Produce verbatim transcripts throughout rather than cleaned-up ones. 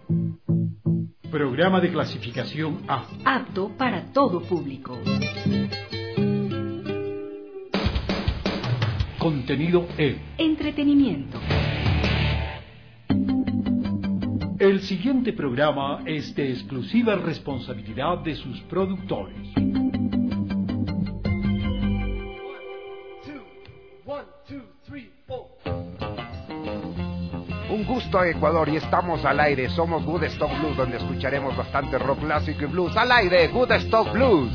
Programa de clasificación A. Apto para todo público. Contenido E. Entretenimiento. El siguiente programa es de exclusiva responsabilidad de sus productores. Un gusto, Ecuador, y estamos al aire. Somos Woodstock Blues, donde escucharemos bastante rock clásico y blues. Al aire, Woodstock Blues.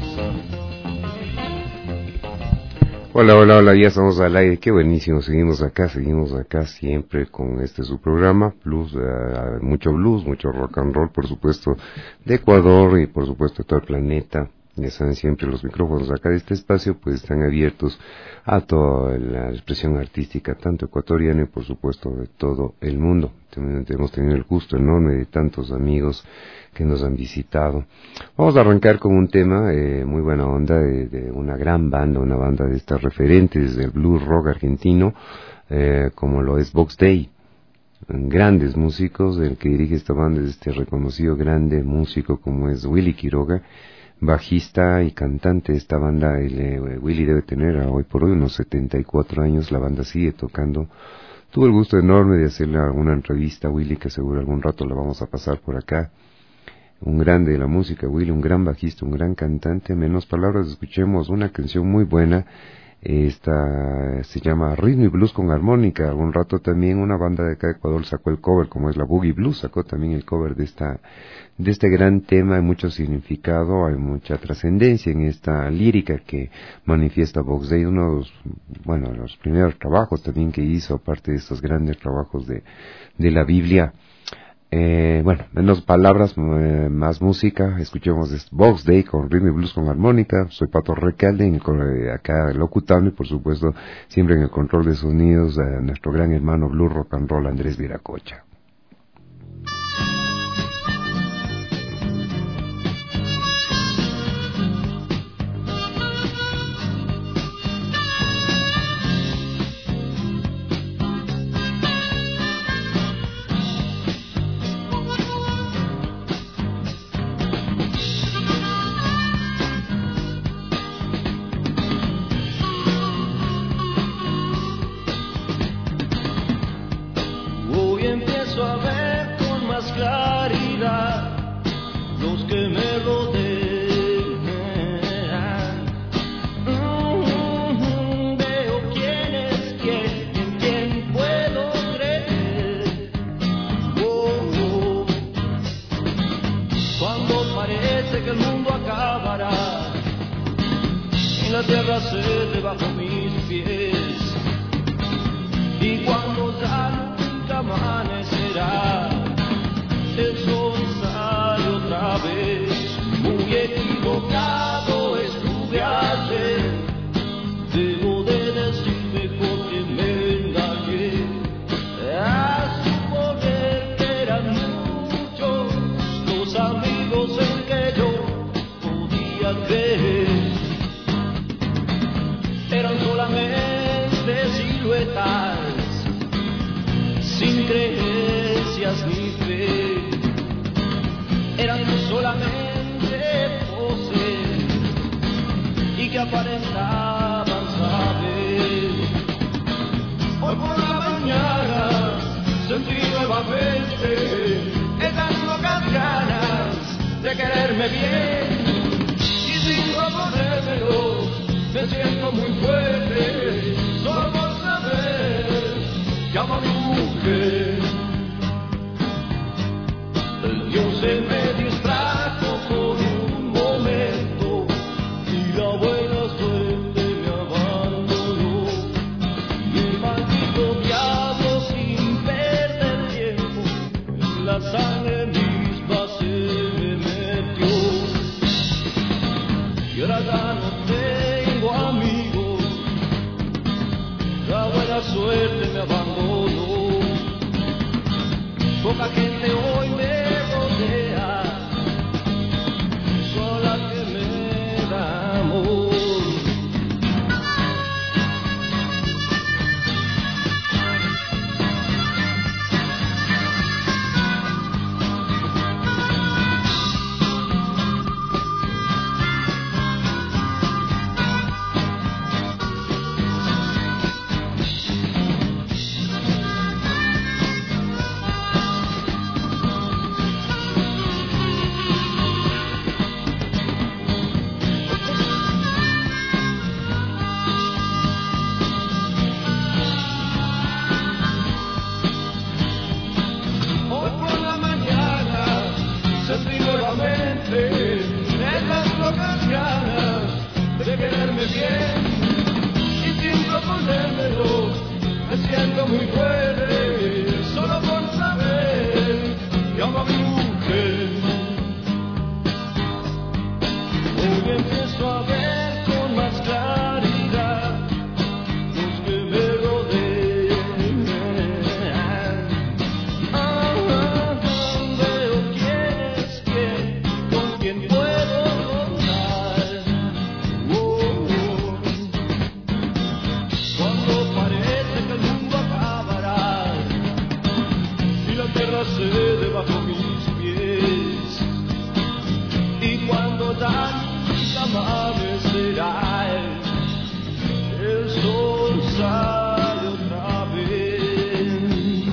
Hola, hola, hola, ya estamos al aire. Qué buenísimo, seguimos acá, seguimos acá siempre con este su programa, blues, uh, mucho blues, mucho rock and roll, por supuesto, de Ecuador y por supuesto de todo el planeta. Ya saben, siempre los micrófonos acá de este espacio pues están abiertos a toda la expresión artística, tanto ecuatoriana y por supuesto de todo el mundo. También hemos tenido el gusto enorme de tantos amigos que nos han visitado. Vamos a arrancar con un tema eh, muy buena onda de, de una gran banda, una banda de estas referentes del blues rock argentino, eh, como lo es Box Day. Grandes músicos, el que dirige esta banda es este reconocido grande músico como es Willy Quiroga, bajista y cantante de esta banda. El, eh, Willy debe tener hoy por hoy unos setenta y cuatro años, la banda sigue tocando. Tuve el gusto enorme de hacerle alguna entrevista a Willy, que seguro algún rato la vamos a pasar por acá. Un grande de la música, Willy, un gran bajista, un gran cantante. Menos palabras, escuchemos una canción muy buena. Esta se llama Ritmo y Blues con Armónica. Algún rato también una banda de acá de Ecuador sacó el cover, como es la Boogie Blues, sacó también el cover de esta de este gran tema. Hay mucho significado, hay mucha trascendencia en esta lírica que manifiesta Box Day, uno de los, bueno, los primeros trabajos también que hizo, aparte de estos grandes trabajos de, de la Biblia. Eh, bueno, menos palabras, eh, más música. Escuchemos Box Day con Rhythm y Blues con Armónica. Soy Pato Recalde, en el, eh, acá locutando y por supuesto siempre en el control de sonidos eh, nuestro gran hermano Blues Rock and Roll Andrés Viracocha. hacerme bien y sin proponérmelo me siento muy fuerte solo por saber que amo a mi mujer. Hoy empiezo a ver con más claridad los que me rodean. Ah, veo quién es quién, con quién puedo contar. Oh, oh. Cuando parece que el mundo acabará y la tierra cede bajo mis pies, y cuando dan amanecerá, el sol sale otra vez.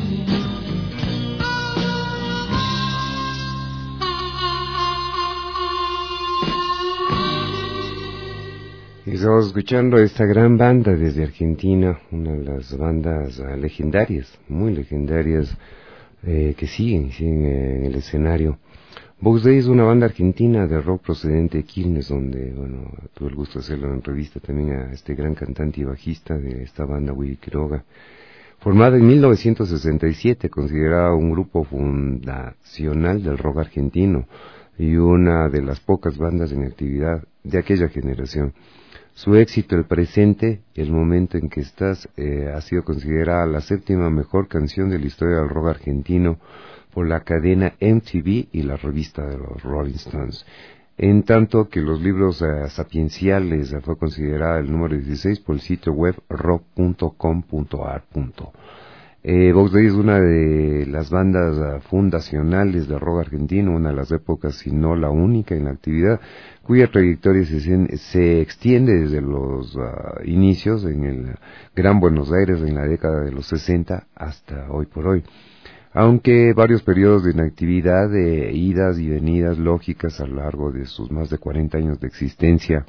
Y estamos escuchando esta gran banda desde Argentina, una de las bandas uh, legendarias, muy legendarias, eh, que siguen, siguen eh, en el escenario. Box Day es una banda argentina de rock procedente de Quilmes, donde, bueno, tuve el gusto de hacerlo en entrevista también a este gran cantante y bajista de esta banda, Willy Quiroga. Formada en mil novecientos sesenta y siete, considerada un grupo fundacional del rock argentino y una de las pocas bandas en actividad de aquella generación. Su éxito, el presente, el momento en que estás, eh, ha sido considerada la séptima mejor canción de la historia del rock argentino por la cadena M T V y la revista de los Rolling Stones. En tanto que los libros uh, sapienciales uh, fue considerada el número dieciséis por el sitio web rock punto com punto a r. Eh, Box Day es una de las bandas uh, fundacionales de rock argentino, una de las épocas, si no la única en la actividad, cuya trayectoria se, se extiende desde los uh, inicios en el Gran Buenos Aires en la década de los sesenta hasta hoy por hoy. Aunque varios periodos de inactividad, de idas y venidas lógicas a lo largo de sus más de cuarenta años de existencia.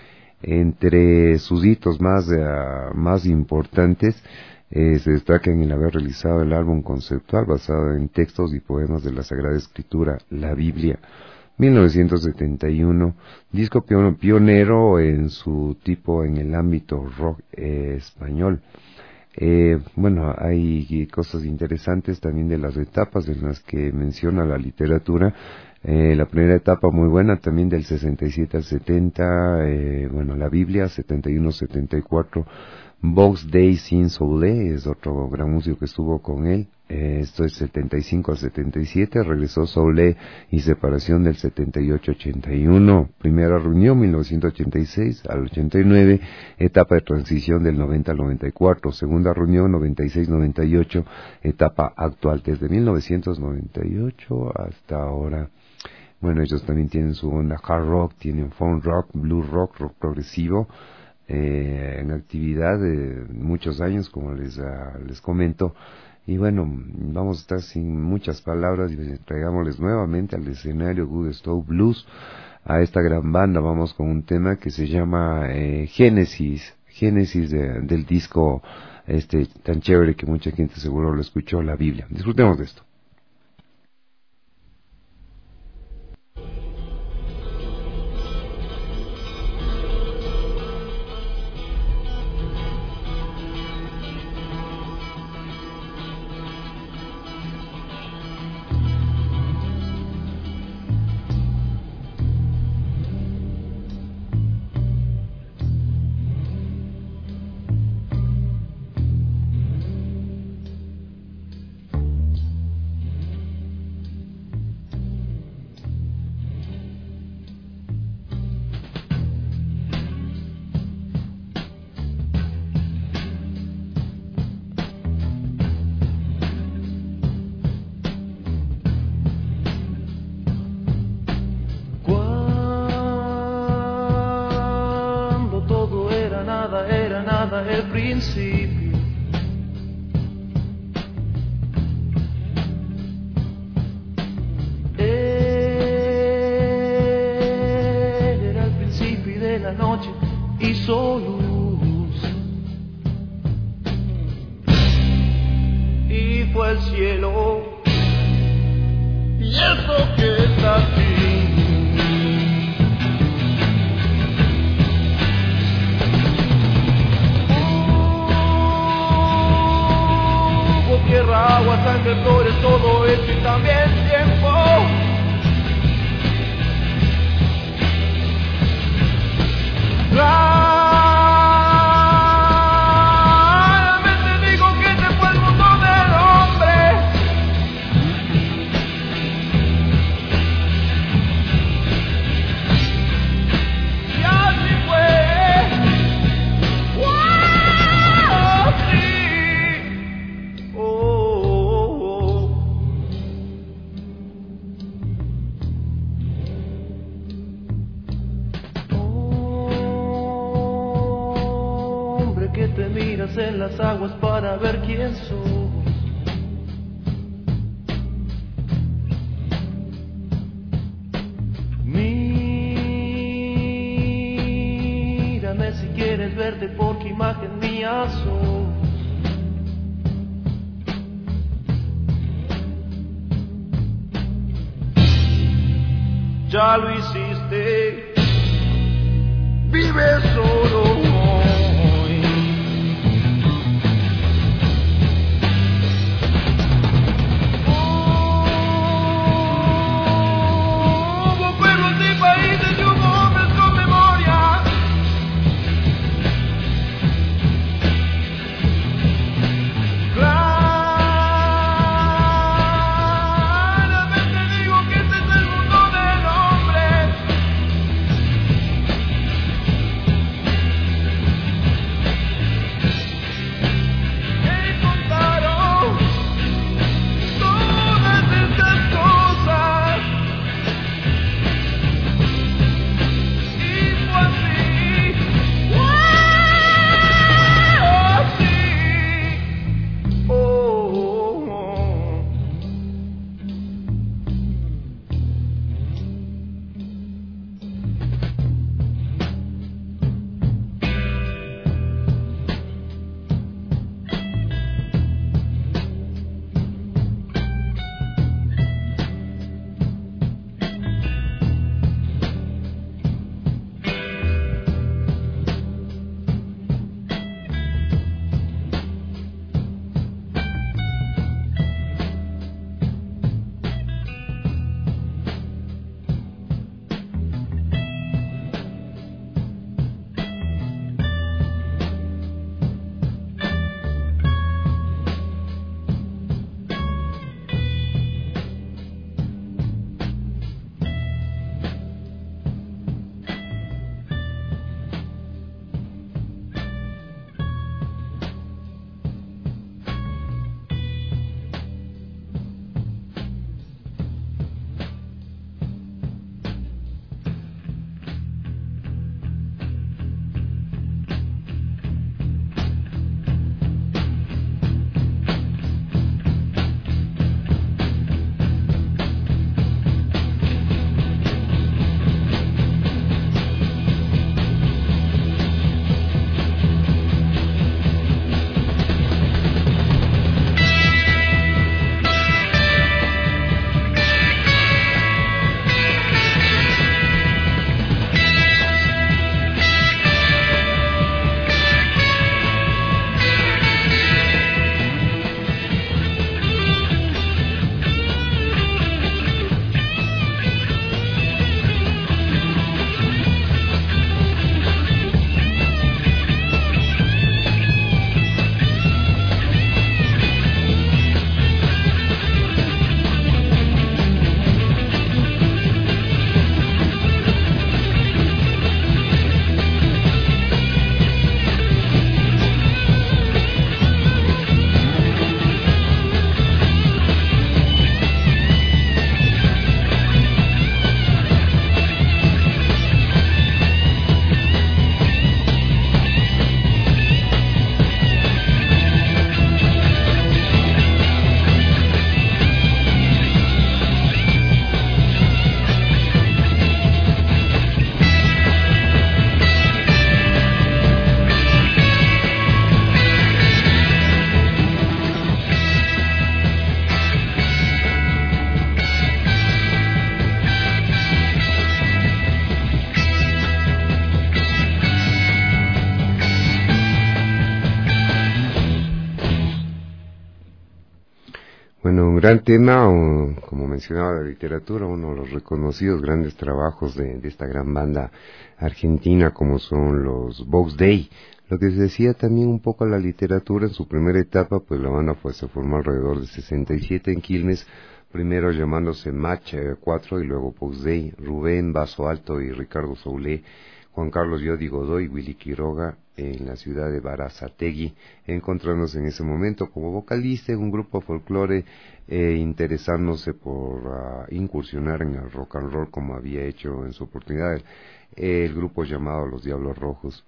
Entre sus hitos más, uh, más importantes eh, se destacan el haber realizado el álbum conceptual basado en textos y poemas de la Sagrada Escritura, la Biblia, mil novecientos setenta y uno, disco pionero en su tipo en el ámbito rock eh, español. Eh, bueno, hay cosas interesantes también de las etapas en las que menciona la literatura. Eh, la primera etapa muy buena también del sesenta y siete al setenta, eh, bueno, la Biblia, setenta y uno setenta y cuatro, Box Day sin Soule, es otro gran músico que estuvo con él. Eh, esto es setenta y cinco al setenta y siete, regresó Soule y Separación del setenta y ocho ochenta y uno, primera reunión mil novecientos ochenta y seis al ochenta y nueve, etapa de transición del noventa al noventa y cuatro, segunda reunión noventa y seis noventa y ocho, etapa actual desde mil novecientos noventa y ocho hasta ahora. Bueno, ellos también tienen su onda hard rock, tienen funk rock, blues rock, rock progresivo, eh, en actividad de muchos años, como les, uh, les comento. Y bueno, vamos a estar sin muchas palabras y traigámosles nuevamente al escenario Woodstock Blues, a esta gran banda. Vamos con un tema que se llama eh, Génesis, Génesis de, del disco este tan chévere que mucha gente seguro lo escuchó, la Biblia. Disfrutemos de esto. El principio Él era el principio de la noche, hizo luz y fue el cielo y eso que está aquí. piedras en las aguas para ver quién sos. Mírame si quieres verte porque imagen mía sos. Ya lo hiciste, vive solo hoy. Hubo pueblos y países y hubo hombres con memoria. Claramente digo que este es el mundo del hombre. Bueno, un gran tema, un, como mencionaba la literatura, uno de los reconocidos grandes trabajos de, de esta gran banda argentina como son los Box Day. Lo que se decía también un poco la literatura en su primera etapa, pues la banda pues se formó alrededor de sesenta y siete en Quilmes, primero llamándose Match cuatro y luego Box Day, Rubén Vaso Alto y Ricardo Soulé, Juan Carlos Yodi Godoy, Willy Quiroga, en la ciudad de Barazategui, encontrándose en ese momento como vocalista en un grupo folclore, eh, interesándose por uh, incursionar en el rock and roll como había hecho en su oportunidad el, el grupo llamado Los Diablos Rojos.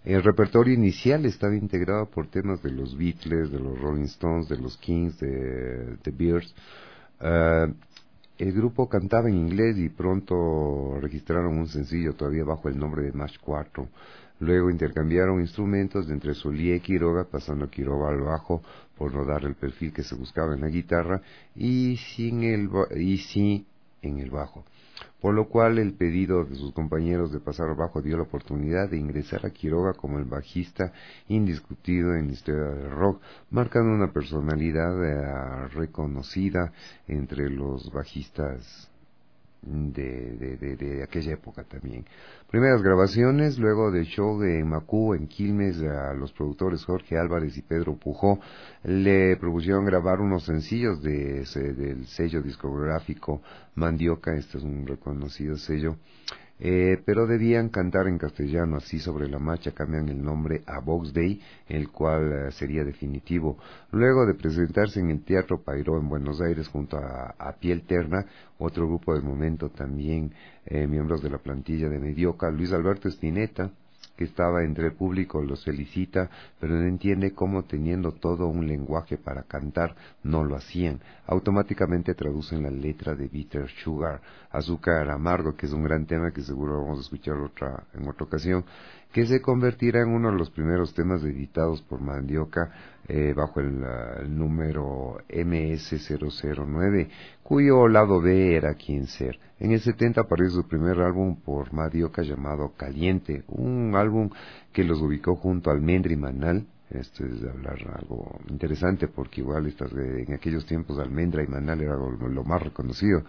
El repertorio inicial estaba integrado por temas de los Beatles, de los Rolling Stones, de los Kings, de The Bears. Uh, el grupo cantaba en inglés y pronto registraron un sencillo todavía bajo el nombre de Match cuatro. Luego intercambiaron instrumentos de entre Solía y Quiroga, pasando a Quiroga al bajo por no dar el perfil que se buscaba en la guitarra y sin el y sí en el bajo. Por lo cual el pedido de sus compañeros de pasar al bajo dio la oportunidad de ingresar a Quiroga como el bajista indiscutido en la historia del rock, marcando una personalidad eh, reconocida entre los bajistas de, de, de, de aquella época también. Primeras grabaciones, luego del show de Macú en Quilmes, a los productores Jorge Álvarez y Pedro Pujó le propusieron grabar unos sencillos de ese, del sello discográfico Mandioca. Este es un reconocido sello, eh, pero debían cantar en castellano. Así sobre la marcha cambian el nombre a Box Day, el cual eh, sería definitivo. Luego de presentarse en el Teatro Pairó en Buenos Aires junto a, a Piel Terna, otro grupo del momento también, eh, miembros de la plantilla de Medioca, Luis Alberto Spinetta, que estaba entre el público, los felicita, pero no entiende cómo, teniendo todo un lenguaje para cantar, no lo hacían. Automáticamente traducen la letra de Bitter Sugar, Azúcar Amargo, que es un gran tema que seguro vamos a escuchar otra, en otra ocasión, que se convertirá en uno de los primeros temas editados por Mandioca eh, bajo el, uh, el número M S cero cero nueve, cuyo lado B era Quien Ser. En el setenta apareció su primer álbum por Mandioca llamado Caliente, un álbum que los ubicó junto a Almendra y Manal. Esto es de hablar algo interesante porque igual estas, eh, en aquellos tiempos Almendra y Manal era lo, lo más reconocido.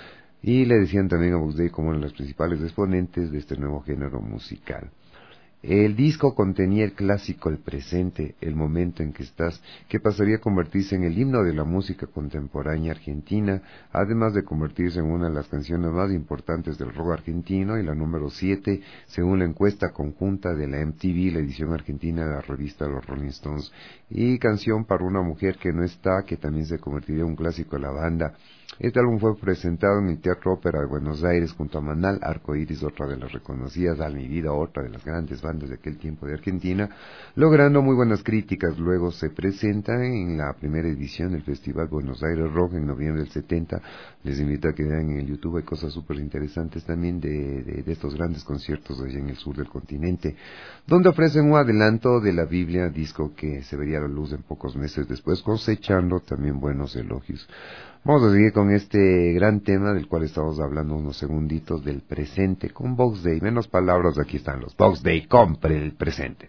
Y le decían también a Box Day como uno de los principales exponentes de este nuevo género musical. El disco contenía el clásico El Presente, el momento en que estás, que pasaría a convertirse en el himno de la música contemporánea argentina, además de convertirse en una de las canciones más importantes del rock argentino y la número siete, según la encuesta conjunta de la M T V, la edición argentina de la revista Los Rolling Stones, y Canción para una mujer que no está, que también se convertiría en un clásico de la banda. Este álbum fue presentado en el Teatro Ópera de Buenos Aires junto a Manal, Arcoiris, otra de las reconocidas, Al Mi Vida, otra de las grandes bandas de aquel tiempo de Argentina, logrando muy buenas críticas. Luego se presenta en la primera edición del Festival Buenos Aires Rock en noviembre del setenta. Les invito a que vean en el YouTube, hay cosas súper interesantes también de, de, de estos grandes conciertos allá en el sur del continente, donde ofrecen un adelanto de la Biblia, disco que se vería a la luz en pocos meses después, cosechando también buenos elogios. Vamos a seguir con este gran tema del cual estamos hablando unos segunditos, del presente, con Box Day. Menos palabras, aquí están los Box Day, compre el presente.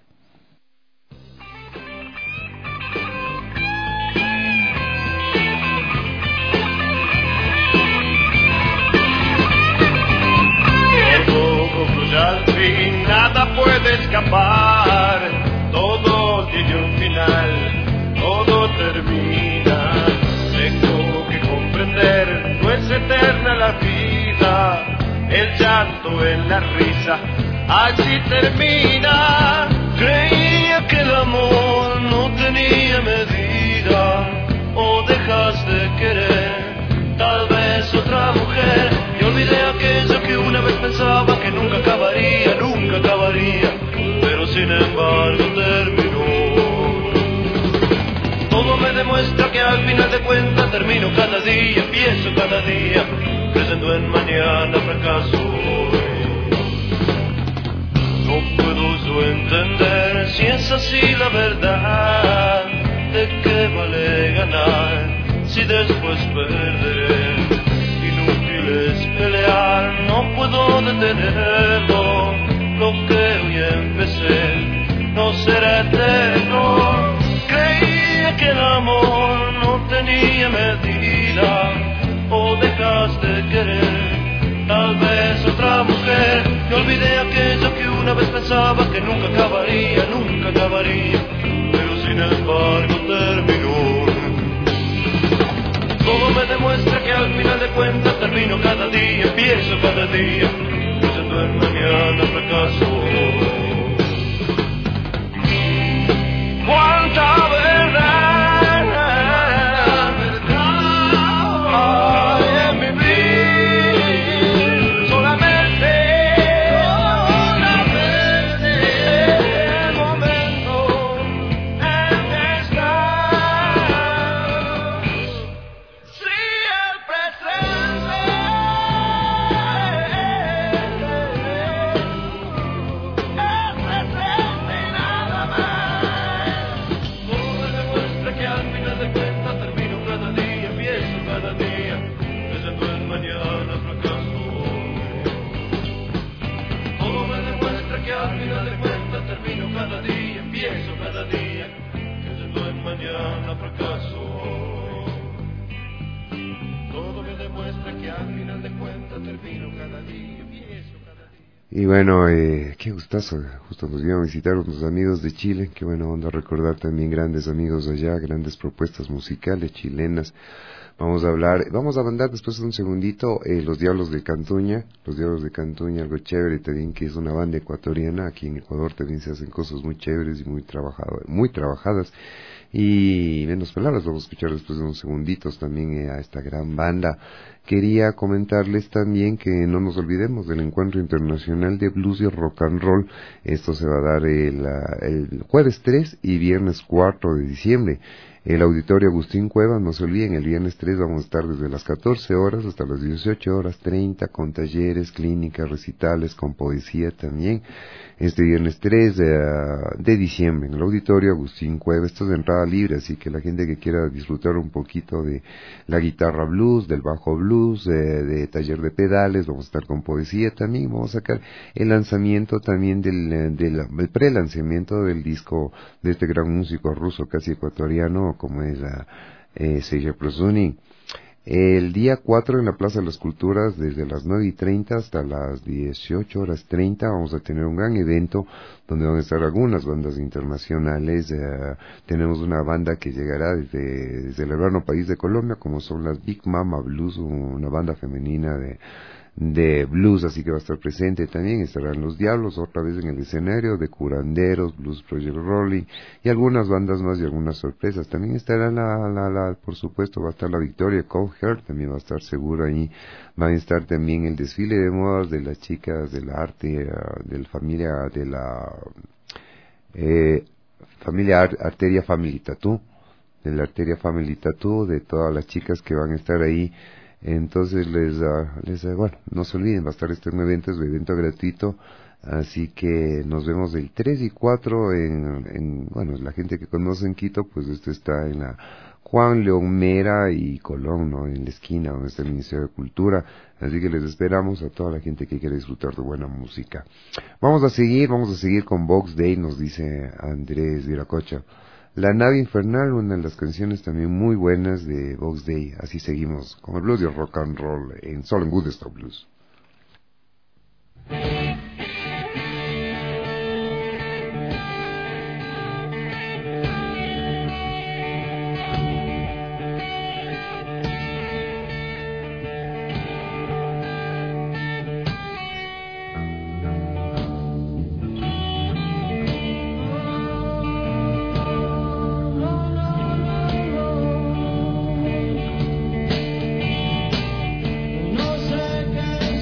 Todo concluye al fin, nada puede escapar, todo tiene un final, todo termina. Tengo que comprender, no es eterna la vida, el llanto en la risa, así termina. Creía que el amor no tenía medida, o dejas de querer, tal vez otra mujer, y olvidé aquello que una vez pensaba que nunca acabaría, nunca acabaría, pero sin embargo terminó. Todo me demuestra que al final de cuentas termino cada día, empiezo cada día, creyendo en mañana fracaso hoy. No puedo yo entender si es así la verdad, de qué vale ganar si después perderé. Inútil es pelear, no puedo detenerlo, lo que hoy empecé no será eterno. Creía que el amor no tenía medida, o dejaste de querer, tal vez otra mujer, y olvidé aquello que una vez pensaba que nunca acabaría, nunca acabaría, pero sin embargo terminó. Todo me demuestra que al final de cuentas termino cada día, empiezo cada día, creyendo en mañana fracaso. Cuánta verdad, verdad hay en mi vida, solamente, solamente cuenta, termino cada día, empiezo cada día. Y bueno, eh, qué gustazo, justo nos iban a visitar unos amigos de Chile, qué buena onda recordar también grandes amigos allá, grandes propuestas musicales chilenas. Vamos a hablar, vamos a mandar después de un segundito eh, Los Diablos de Cantuña, Los Diablos de Cantuña, algo chévere también, que es una banda ecuatoriana. Aquí en Ecuador también se hacen cosas muy chéveres y muy trabajado, muy trabajadas. Y menos palabras, vamos a escuchar después de unos segunditos también eh, a esta gran banda. Quería comentarles también que no nos olvidemos del Encuentro Internacional de Blues y Rock and Roll. Esto se va a dar el, el jueves tres y viernes cuatro de diciembre. El Auditorio Agustín Cuevas, no se olviden, el viernes tres vamos a estar desde las catorce horas hasta las dieciocho horas treinta con talleres, clínicas, recitales, con poesía también. Este viernes tres de, de diciembre en el Auditorio Agustín Cuevas, esto es de entrada libre, así que la gente que quiera disfrutar un poquito de la guitarra blues, del bajo blues, de, de taller de pedales, vamos a estar con poesía también, vamos a sacar el lanzamiento también del, del el pre-lanzamiento del disco de este gran músico ruso casi ecuatoriano, como es uh, eh, Sergei Prosunin. El día cuatro en la Plaza de las Culturas, desde las nueve y treinta hasta las dieciocho horas treinta, vamos a tener un gran evento donde van a estar algunas bandas internacionales. Uh, tenemos una banda que llegará desde, desde el hermano país de Colombia, como son las Big Mama Blues, una banda femenina de de blues, así que va a estar presente también. Estarán Los Diablos otra vez en el escenario, de Curanderos, Blues Project Rolling y algunas bandas más y algunas sorpresas. También estará la, la, la por supuesto va a estar la Victoria Cold Heart, también va a estar seguro ahí. Va a estar también el desfile de modas de las chicas del arte, uh, de la familia de la eh, familia Ar- Arteria Family Tattoo, de la Arteria Family Tattoo, de todas las chicas que van a estar ahí. Entonces les, uh, les uh, bueno, no se olviden, va a estar este evento, es un evento gratuito, así que nos vemos el tres y cuatro en, en, bueno, la gente que conoce en Quito, pues este está en la Juan León Mera y Colón, ¿no? En la esquina donde está el Ministerio de Cultura, así que les esperamos a toda la gente que quiere disfrutar de buena música. Vamos a seguir, vamos a seguir con Box Day, nos dice Andrés Viracocha. La Nave Infernal, una de las canciones también muy buenas de Box Day. Así seguimos con el blues y el rock and roll en solo en Woodstock Blues. No sé qué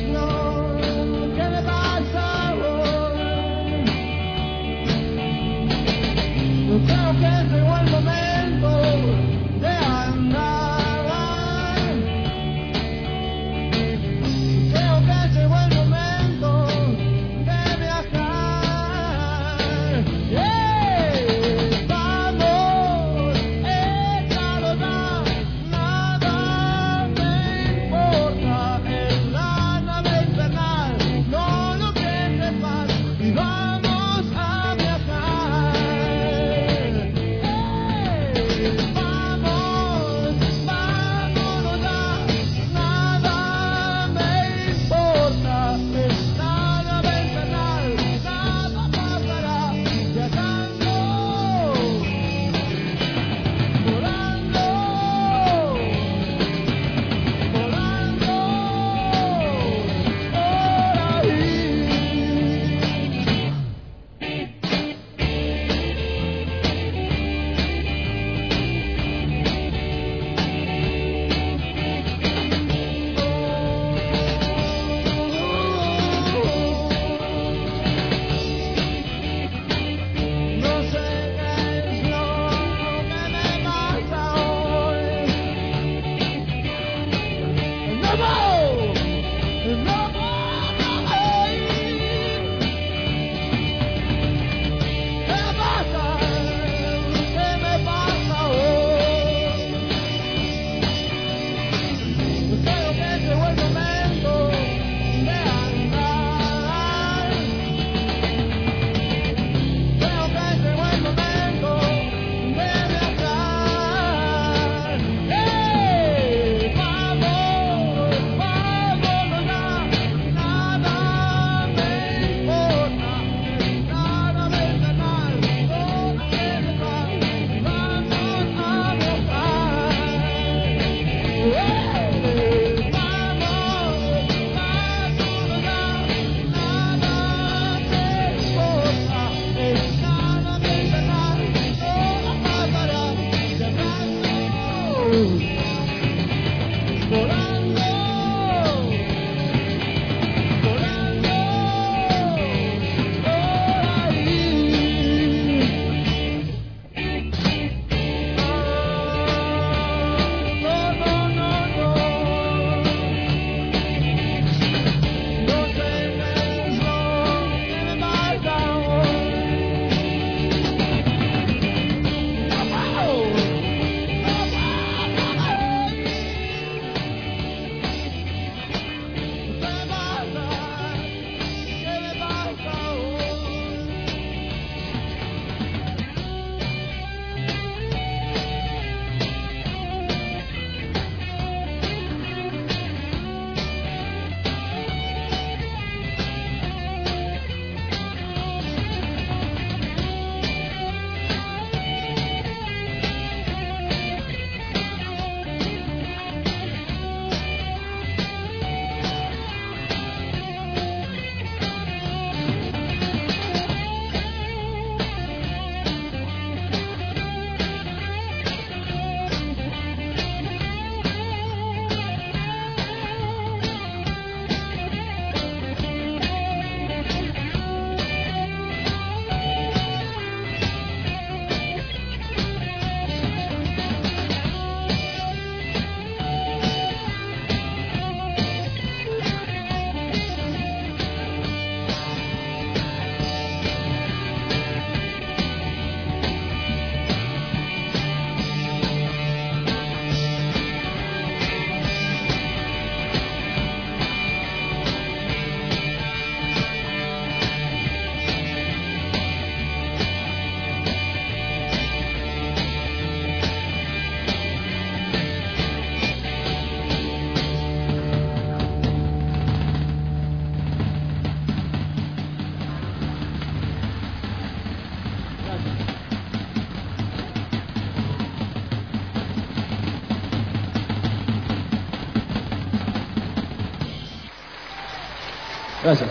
Gracias.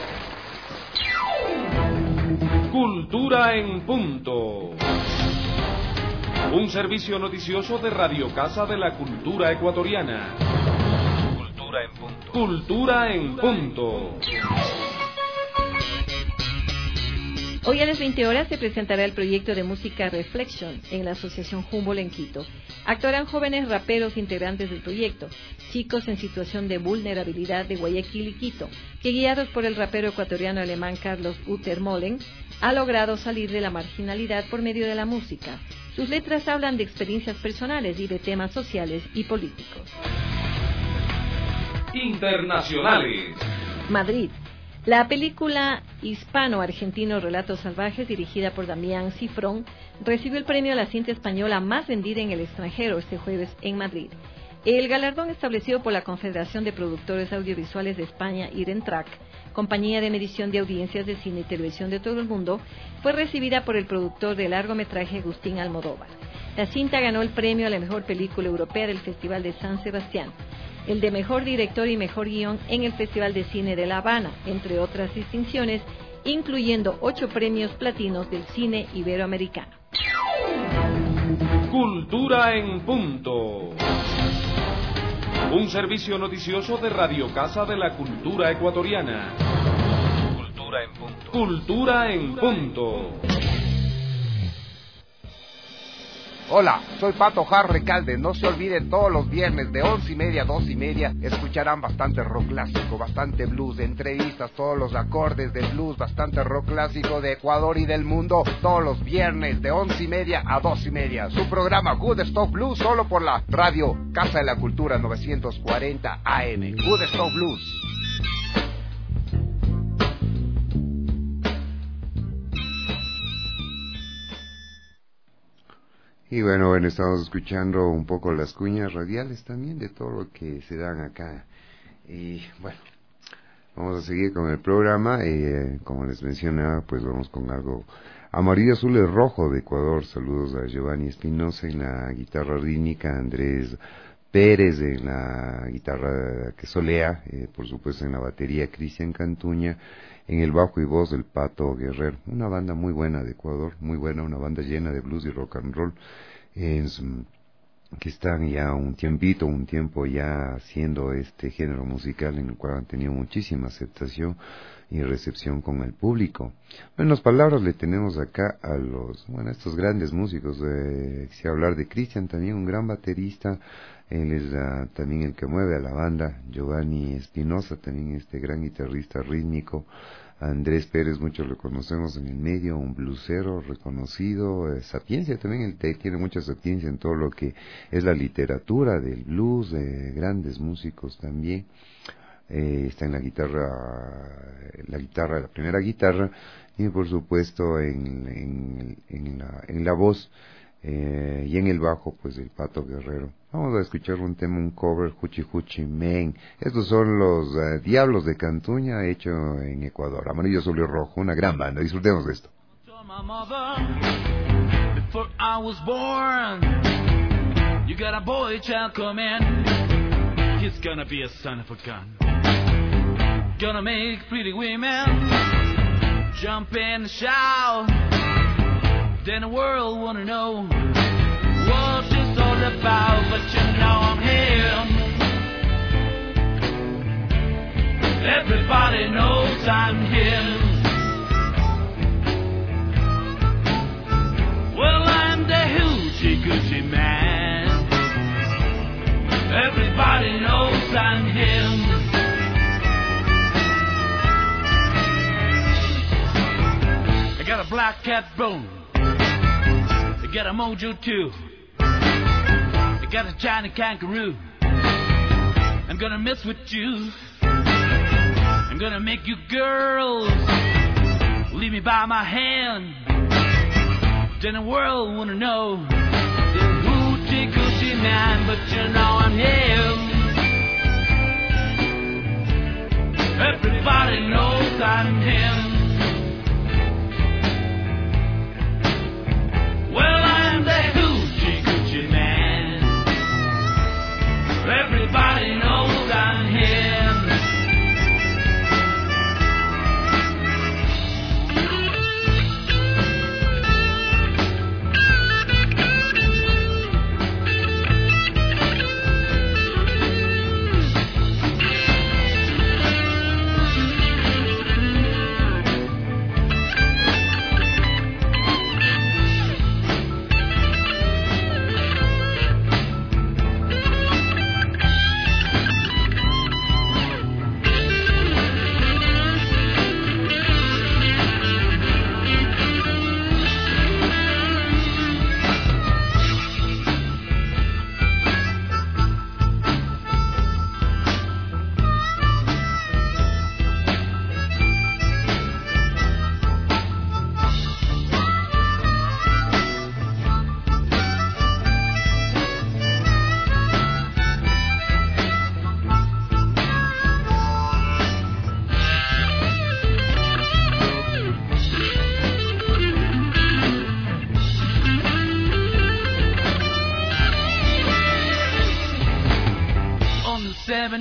Cultura en punto. Un servicio noticioso de Radio Casa de la Cultura Ecuatoriana. Cultura en punto. Cultura en punto. Hoy a las veinte horas se presentará el proyecto de música Reflection en la Asociación Humboldt en Quito. Actuarán jóvenes raperos integrantes del proyecto, chicos en situación de vulnerabilidad de Guayaquil y Quito, que guiados por el rapero ecuatoriano alemán Carlos Utermohlen, ha logrado salir de la marginalidad por medio de la música. Sus letras hablan de experiencias personales y de temas sociales y políticos. Internacionales. Madrid. La película hispano-argentino Relatos Salvajes, dirigida por Damián Cifrón, recibió el premio a la cinta española más vendida en el extranjero este jueves en Madrid. El galardón establecido por la Confederación de Productores Audiovisuales de España, Irentrac, compañía de medición de audiencias de cine y televisión de todo el mundo, fue recibida por el productor de largometraje Agustín Almodóvar. La cinta ganó el premio a la mejor película europea del Festival de San Sebastián, el de mejor director y mejor guión en el Festival de Cine de La Habana, entre otras distinciones, incluyendo ocho premios platinos del cine iberoamericano. Cultura en punto. Un servicio noticioso de Radio Casa de la Cultura Ecuatoriana. Cultura en punto. Cultura en punto. Hola, soy Pato Jar Recalde. No se olviden, todos los viernes de once y media a dos y media escucharán bastante rock clásico, bastante blues, entrevistas, todos los acordes de blues, bastante rock clásico de Ecuador y del mundo, todos los viernes de once y media a dos y media. Su programa Good Stock Blues, solo por la radio Casa de la Cultura novecientos cuarenta A M. Good Stock Blues. Y bueno, bueno, estamos escuchando un poco las cuñas radiales también de todo lo que se dan acá. Y bueno, vamos a seguir con el programa. Eh, como les mencionaba, pues vamos con algo amarillo, azul y rojo de Ecuador. Saludos a Giovanni Espinosa en la guitarra rítmica, Andrés Pérez en la guitarra que solea, eh, por supuesto en la batería, Cristian Cantuña, en el bajo y voz del Pato Guerrero. Una banda muy buena de Ecuador, muy buena, una banda llena de blues y rock and roll, eh, que están ya un tiempito, un tiempo ya haciendo este género musical en el cual han tenido muchísima aceptación y recepción con el público. En las palabras le tenemos acá a los, bueno, estos grandes músicos, eh, si hablar de Cristian también, un gran baterista. Él es uh, también el que mueve a la banda. Giovanni Espinosa, también este gran guitarrista rítmico. Andrés Pérez, muchos lo conocemos en el medio, un blusero reconocido. Eh, sapiencia también, él te, tiene mucha sapiencia en todo lo que es la literatura del blues, de grandes músicos también. Eh, está en la guitarra, la guitarra, la primera guitarra, y por supuesto en, en, en, la, en la voz. Eh, y en el bajo, pues el Pato Guerrero. Vamos a escuchar un tema, un cover, Huchi Huchi Men. Estos son los uh, Diablos de Cantuña, hecho en Ecuador. Amarillo, azul y rojo, una gran banda. Disfrutemos de esto. Before I was born, you got a boy child coming. He's gonna be a son of a gun. Gonna make pretty women jump and shout. Then the world wanna know what it's all about, but you know I'm him. Everybody knows I'm him. Well, I'm the hoochie coochie man. Everybody knows I'm him. I got a black cat bone. I got a mojo too. I got a Johnny kangaroo. I'm gonna mess with you. I'm gonna make you girls leave me by my hand. Then the world wanna know the hoochie coochie man, but you know I'm him. Everybody knows I'm him. Well, I'm the hoochie coochie man. Everybody knows I'm him.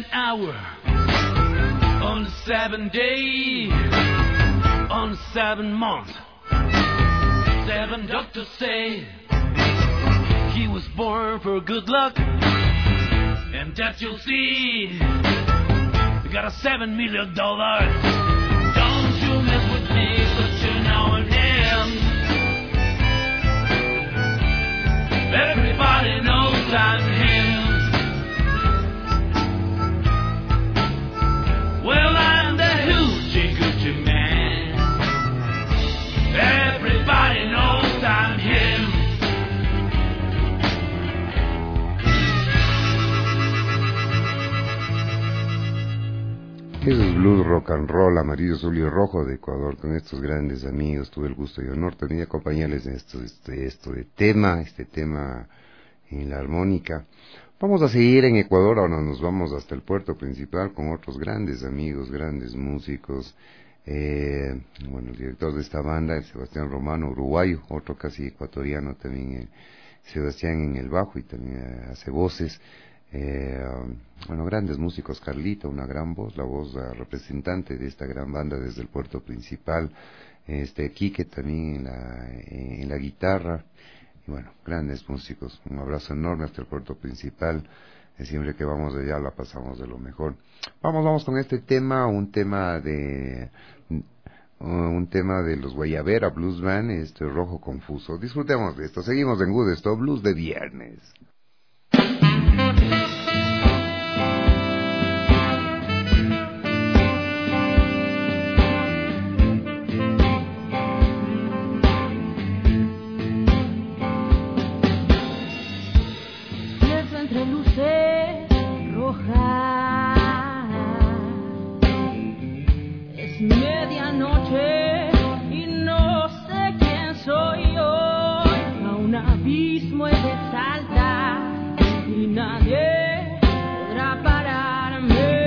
hour, on the seventh day, on the seventh month. Seven doctors say he was born for good luck, and that you'll see. We got a seven million dollars. Don't you mess with me, but you know and him. Everybody knows I'm him. Well, I'm the hoochie coochie man. Everybody knows I'm him. Eso es blues, rock and roll, amarillo, azul y rojo de Ecuador. Con estos grandes amigos tuve el gusto y honor también de acompañarles en esto, este, esto de tema, este tema en la armónica. Vamos a seguir en Ecuador, ahora nos vamos hasta el puerto principal con otros grandes amigos, grandes músicos. Eh, bueno, el director de esta banda es Sebastián Romano, uruguayo, otro casi ecuatoriano también, eh, Sebastián en el bajo y también eh, hace voces. Eh, bueno, grandes músicos, Carlita, una gran voz, la voz uh, representante de esta gran banda desde el puerto principal, este Quique también en la, en la guitarra, y bueno, grandes músicos. Un abrazo enorme hasta el puerto principal. Eh, siempre que vamos allá la pasamos de lo mejor. Vamos, vamos con este tema, un tema de uh, un tema de los Guayabera Blues Band, este Rojo Confuso. Disfrutemos de esto. Seguimos en Good Stop Blues de viernes. Entre luces rojas es medianoche y no sé quién soy yo. A un abismo he de saltar y nadie podrá pararme.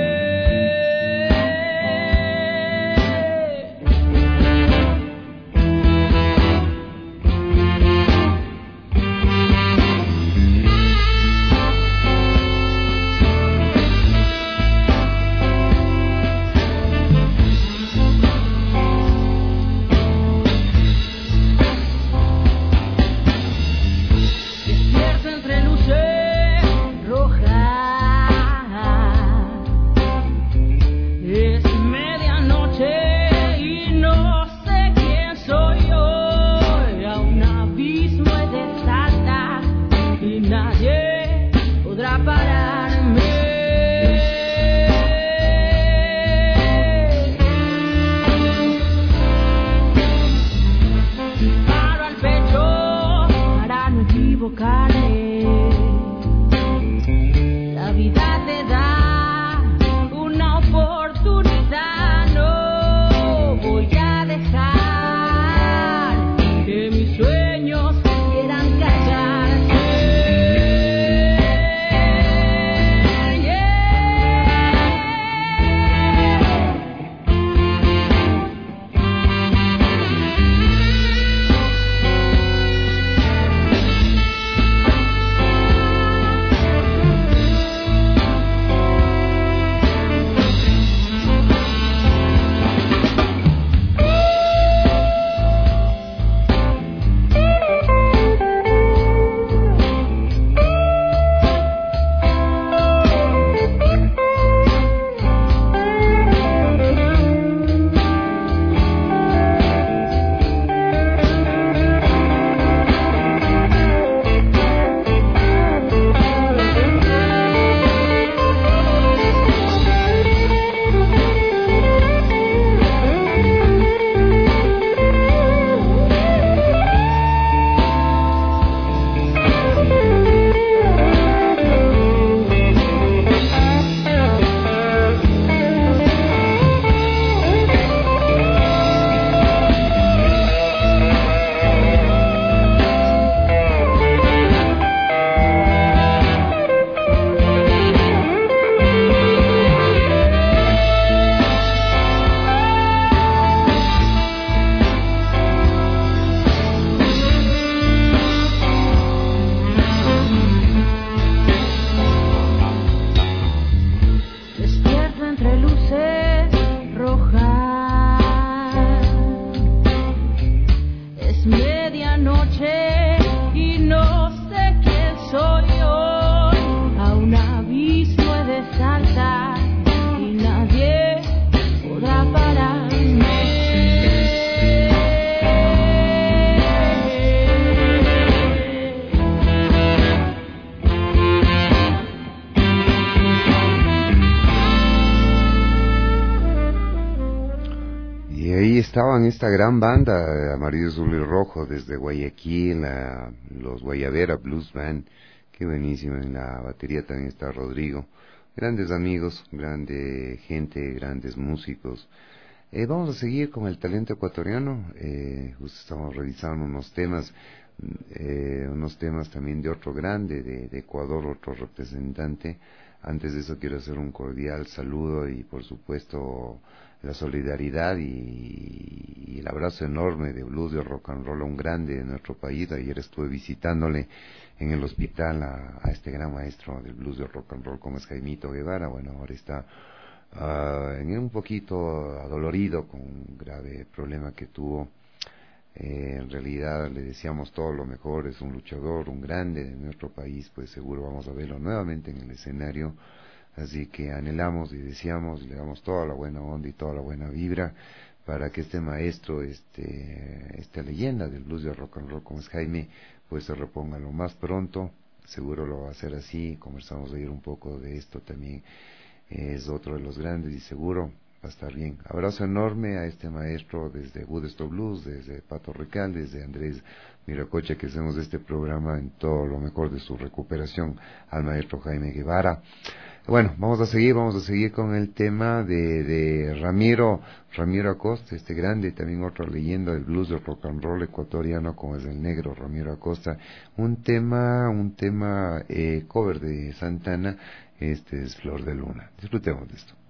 ahí estaban esta gran banda, Amarillo, Azul y Rojo, desde Guayaquil, a los Guayabera Blues Band, qué buenísimo, en la batería también está Rodrigo, grandes amigos, grande gente, grandes músicos. Eh, vamos a seguir con el talento ecuatoriano, eh, justo estamos revisando unos temas, eh, unos temas también de otro grande, de, de Ecuador, otro representante. Antes de eso quiero hacer un cordial saludo y por supuesto la solidaridad y, y el abrazo enorme de blues, de rock and roll a un grande de nuestro país. Ayer estuve visitándole en el hospital a, a este gran maestro del blues, de rock and roll como es Jaimito Guevara. Bueno, ahora está uh, en un poquito adolorido con un grave problema que tuvo. Eh, en realidad le deseamos todo lo mejor, es un luchador, un grande de nuestro país, pues seguro vamos a verlo nuevamente en el escenario, así que anhelamos y deseamos y le damos toda la buena onda y toda la buena vibra para que este maestro, este, esta leyenda del blues de rock and roll como es Jaime, pues se reponga lo más pronto, seguro lo va a hacer así. Conversamos ayer un poco de esto también, es otro de los grandes y seguro va a estar bien. Abrazo enorme a este maestro desde Woodstock Blues, desde Pato Recal, desde Andrés Miracocha, que hacemos este programa en todo lo mejor de su recuperación, al maestro Jaime Guevara. Bueno, vamos a seguir, vamos a seguir con el tema de, de Ramiro, Ramiro Acosta, este grande, también otra leyenda del blues del rock and roll ecuatoriano como es el negro Ramiro Acosta. Un tema, un tema eh, cover de Santana, este es Flor de Luna. Disfrutemos de esto.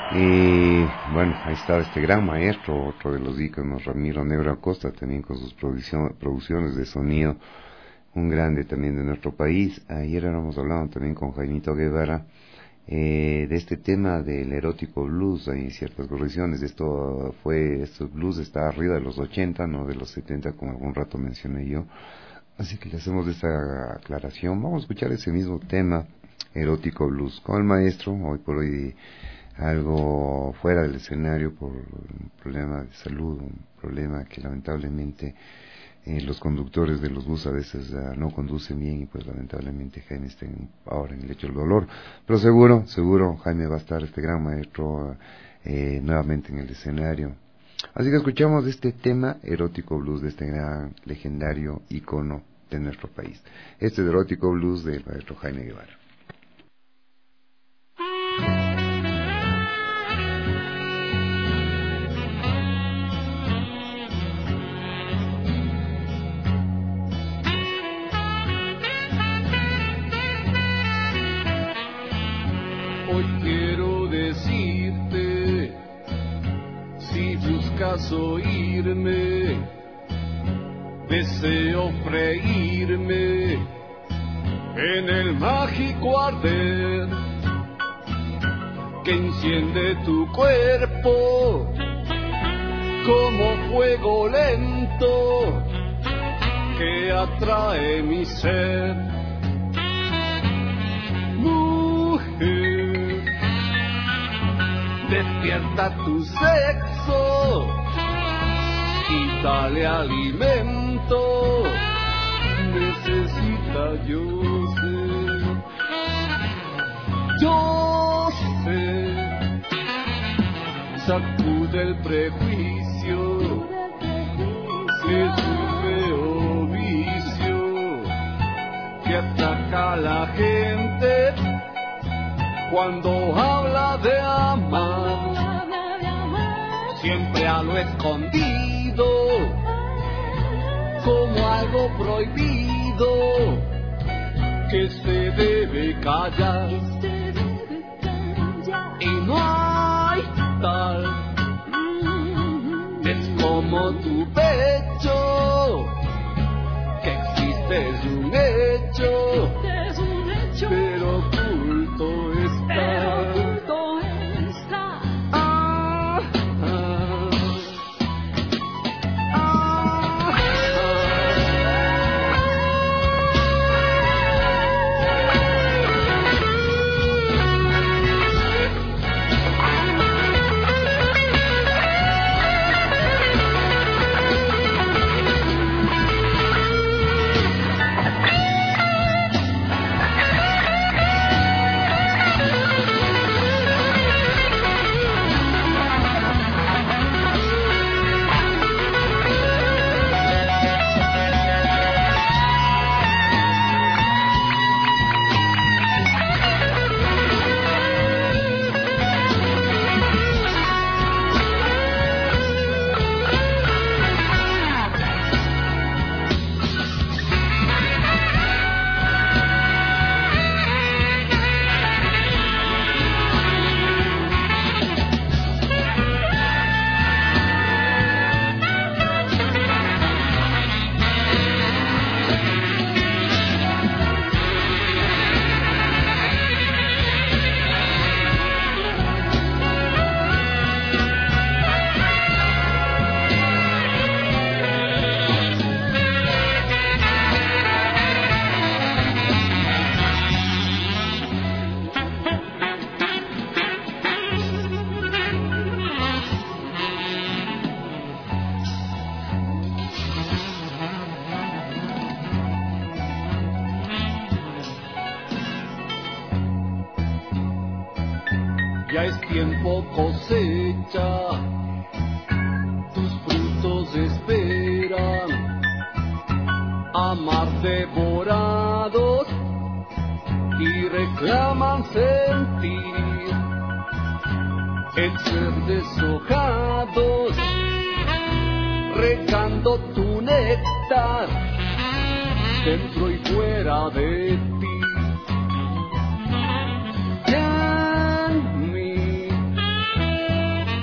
Y bueno, ahí estaba este gran maestro, otro de los íconos, Ramiro Negro Acosta, también con sus producción, producciones de sonido, un grande también de nuestro país. Ayer éramos hablando también con Jaimito Guevara eh, de este tema del erótico blues. Hay ciertas correcciones. Esto fue, estos blues está arriba de los ochenta, no de los setenta, como algún rato mencioné yo. Así que le hacemos esta aclaración. Vamos a escuchar ese mismo tema, erótico blues, con el maestro, hoy por hoy algo fuera del escenario por un problema de salud, un problema que lamentablemente eh, los conductores de los buses a veces uh, no conducen bien, y pues lamentablemente Jaime está en, ahora en el lecho del dolor, pero seguro, seguro Jaime va a estar, este gran maestro, eh, nuevamente en el escenario. Así que escuchamos este tema erótico blues de este gran legendario ícono de nuestro país. Este es erótico blues del maestro Jaime Guevara. Hoy quiero decirte, si buscas oírme, deseo freírme en el mágico arder que enciende tu cuerpo como fuego lento que atrae mi ser. Mujer, despierta tu sexo y dale alimento, necesita yo sé, yo sé, sacude el prejuicio, es un feo vicio que ataca a la gente cuando habla de amar, siempre a lo escondido, como algo prohibido que se debe callar. Y no hay tal, es como tu pecho, que existe es un hecho, pero oculto está. Ya es tiempo cosecha, tus frutos esperan, amar devorados y reclaman sentir, el ser deshojados, regando tu néctar, dentro y fuera de ti.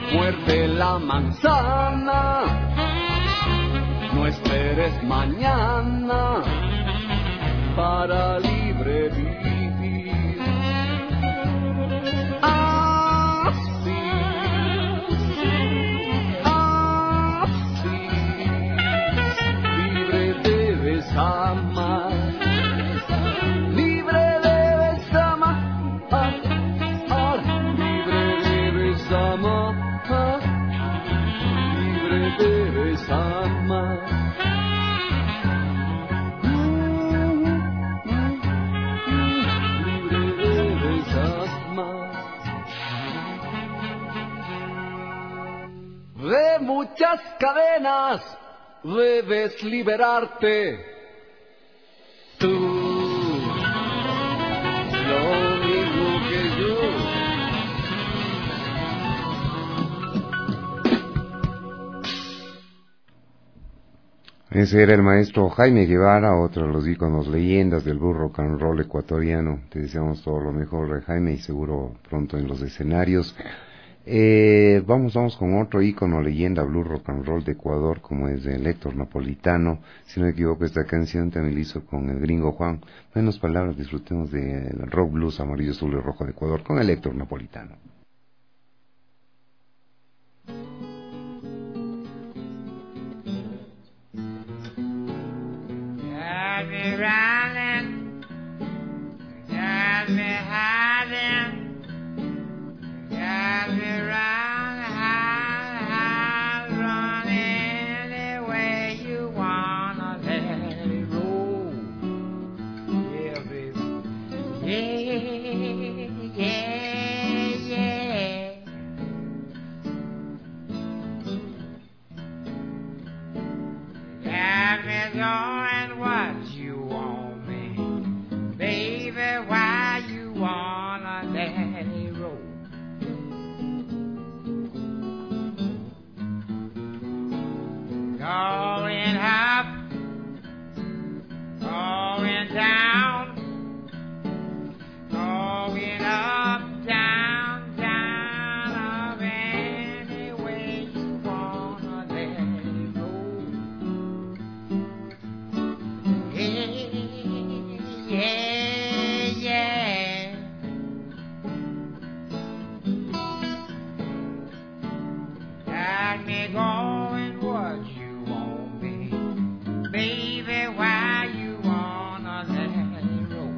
muerde la manzana, no esperes mañana para libre vivir. Así, así, libre debes amar, libre debes amar, ah, libre debes amar, ah, libre debes amar. De muchas cadenas debes liberarte. Tú, lo mismo que yo. Ese era el maestro Jaime Guevara, otro de los íconos, leyendas del blues rock and roll ecuatoriano. Te deseamos todo lo mejor, Jaime, y seguro pronto en los escenarios. Eh, vamos, vamos con otro ícono, leyenda blues rock and roll de Ecuador, como es el Héctor Napolitano. Si no me equivoco, esta canción también la hizo con el gringo Juan. Menos palabras, disfrutemos del rock blues amarillo, azul y rojo de Ecuador con el Héctor Napolitano. Got me running, got me hiding. Got me round, high, high, run any way you wanna let it roll. Yeah, baby. Yeah, yeah, yeah. Got me doing what you want me, baby, why you wanna let it roll. Going up, going down, going up, down, down, up any way you wanna let it go. Yeah, yeah, yeah. Got me going what you baby, why you wanna let it roll?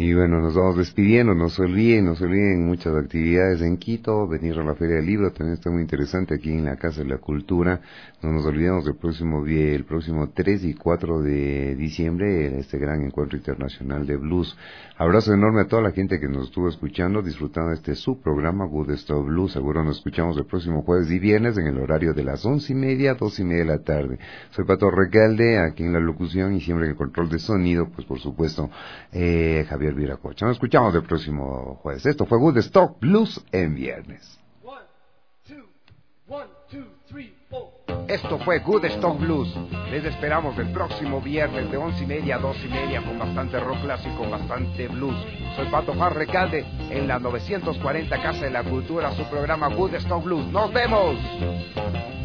Y bueno, nos vamos despidiendo, no se olviden, no se olviden muchas actividades en Quito, venir a la Feria del Libro, también está muy interesante aquí en la Casa de la Cultura. No nos olvidemos del próximo día, el próximo tres y cuatro de diciembre, este gran encuentro internacional de blues. Abrazo enorme a toda la gente que nos estuvo escuchando, disfrutando de este su programa Good Stuff Blues. Seguro nos escuchamos el próximo jueves y viernes en el horario de las once y media, dos y media de la tarde. Soy Pato Recalde, aquí en la locución y siempre en el control de sonido, pues por supuesto, eh, Javier Viracocha. Nos escuchamos el próximo jueves. Esto fue Good Stock Blues en viernes. One, two, one, two, three, four. Esto fue Good Stock Blues. Les esperamos el próximo viernes de once y media a dos y media con bastante rock clásico, con bastante blues. Soy Pato Jar Recalde en la novecientos cuarenta Casa de la Cultura, su programa Good Stock Blues. ¡Nos vemos!